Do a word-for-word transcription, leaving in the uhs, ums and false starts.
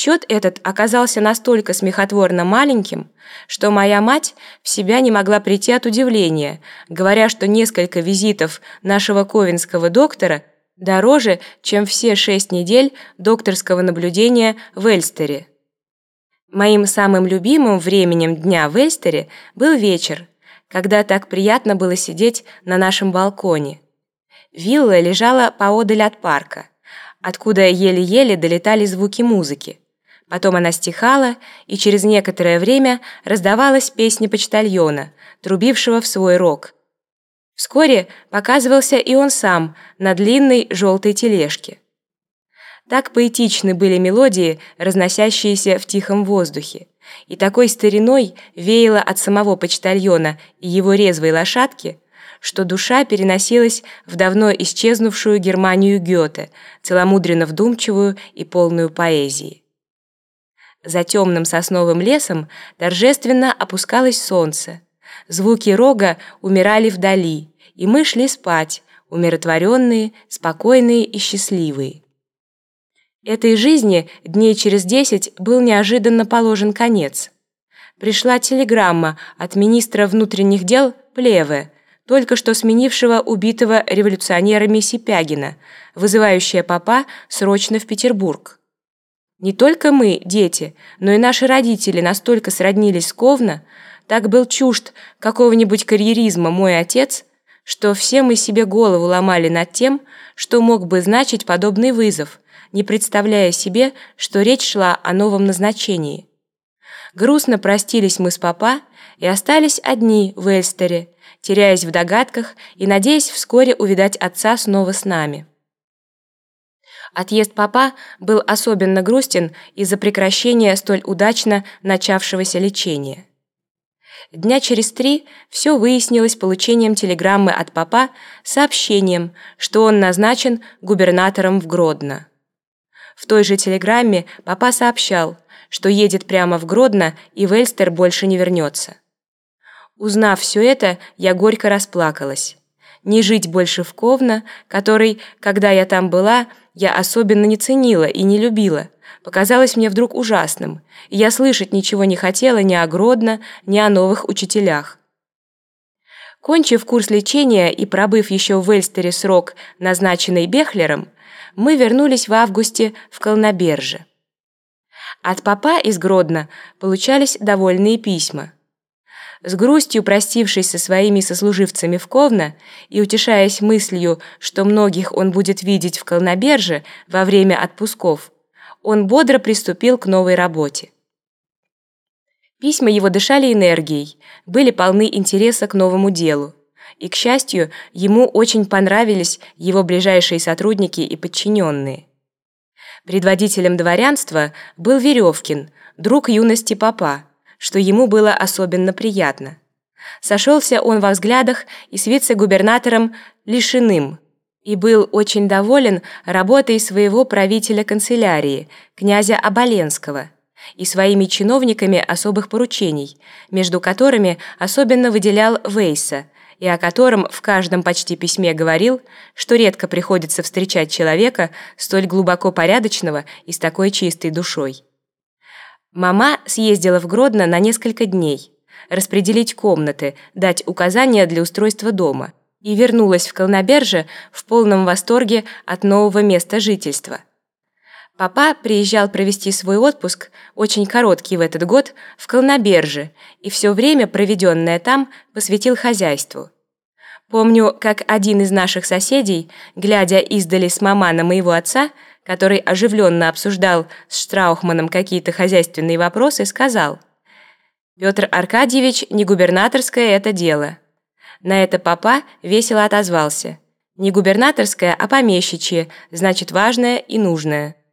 Счет этот оказался настолько смехотворно маленьким, что моя мать в себя не могла прийти от удивления, говоря, что несколько визитов нашего ковенского доктора дороже, чем все шесть недель докторского наблюдения в Эльстере. Моим самым любимым временем дня в Эльстере был вечер, когда так приятно было сидеть на нашем балконе. Вилла лежала поодаль от парка, откуда еле-еле долетали звуки музыки. Потом она стихала, и через некоторое время раздавалась песня почтальона, трубившего в свой рог. Вскоре показывался и он сам на длинной желтой тележке. Так поэтичны были мелодии, разносящиеся в тихом воздухе, и такой стариной веяло от самого почтальона и его резвой лошадки, что душа переносилась в давно исчезнувшую Германию Гёте, целомудренно вдумчивую и полную поэзии. За темным сосновым лесом торжественно опускалось солнце. Звуки рога умирали вдали, и мы шли спать, умиротворенные, спокойные и счастливые. Этой жизни дней через десять был неожиданно положен конец. Пришла телеграмма от министра внутренних дел Плеве, только что сменившего убитого революционерами Сипягина, вызывающая папа срочно в Петербург. Не только мы, дети, но и наши родители настолько сроднились с Ковна, так был чужд какого-нибудь карьеризма мой отец, что все мы себе голову ломали над тем, что мог бы значить подобный вызов, не представляя себе, что речь шла о новом назначении. Грустно простились мы с папа и остались одни в Эльстере, теряясь в догадках и надеясь вскоре увидать отца снова с нами. Отъезд папа был особенно грустен из-за прекращения столь удачно начавшегося лечения. Дня через три все выяснилось получением телеграммы от папа с сообщением, что он назначен губернатором в Гродно. В той же телеграмме папа сообщал, что едет прямо в Гродно и в Эльстер больше не вернется. Узнав все это, я горько расплакалась. Не жить больше в Ковно, который, когда я там была, я особенно не ценила и не любила, показалось мне вдруг ужасным, и я слышать ничего не хотела ни о Гродно, ни о новых учителях. Кончив курс лечения и пробыв еще в Эльстере срок, назначенный Бехлером, мы вернулись в августе в Колноберже. От папа из Гродно получались довольные письма. С грустью простившись со своими сослуживцами в Ковно и утешаясь мыслью, что многих он будет видеть в Колноберже во время отпусков, он бодро приступил к новой работе. Письма его дышали энергией, были полны интереса к новому делу, и, к счастью, ему очень понравились его ближайшие сотрудники и подчиненные. Предводителем дворянства был Веревкин, друг юности папа, что ему было особенно приятно. Сошелся он во взглядах и с вице-губернатором Лишиным и был очень доволен работой своего правителя канцелярии, князя Оболенского, и своими чиновниками особых поручений, между которыми особенно выделял Вейса, и о котором в каждом почти письме говорил, что редко приходится встречать человека столь глубоко порядочного и с такой чистой душой. Мама съездила в Гродно на несколько дней, распределить комнаты, дать указания для устройства дома и вернулась в Колноберже в полном восторге от нового места жительства. Папа приезжал провести свой отпуск, очень короткий в этот год, в Колноберже, и все время, проведенное там, посвятил хозяйству. Помню, как один из наших соседей, глядя издали с мама на моего отца, который оживленно обсуждал с Штраухманом какие-то хозяйственные вопросы, сказал: «Петр Аркадьевич, не губернаторское это дело». На это папа весело отозвался: «Не губернаторское, а помещичье, значит важное и нужное».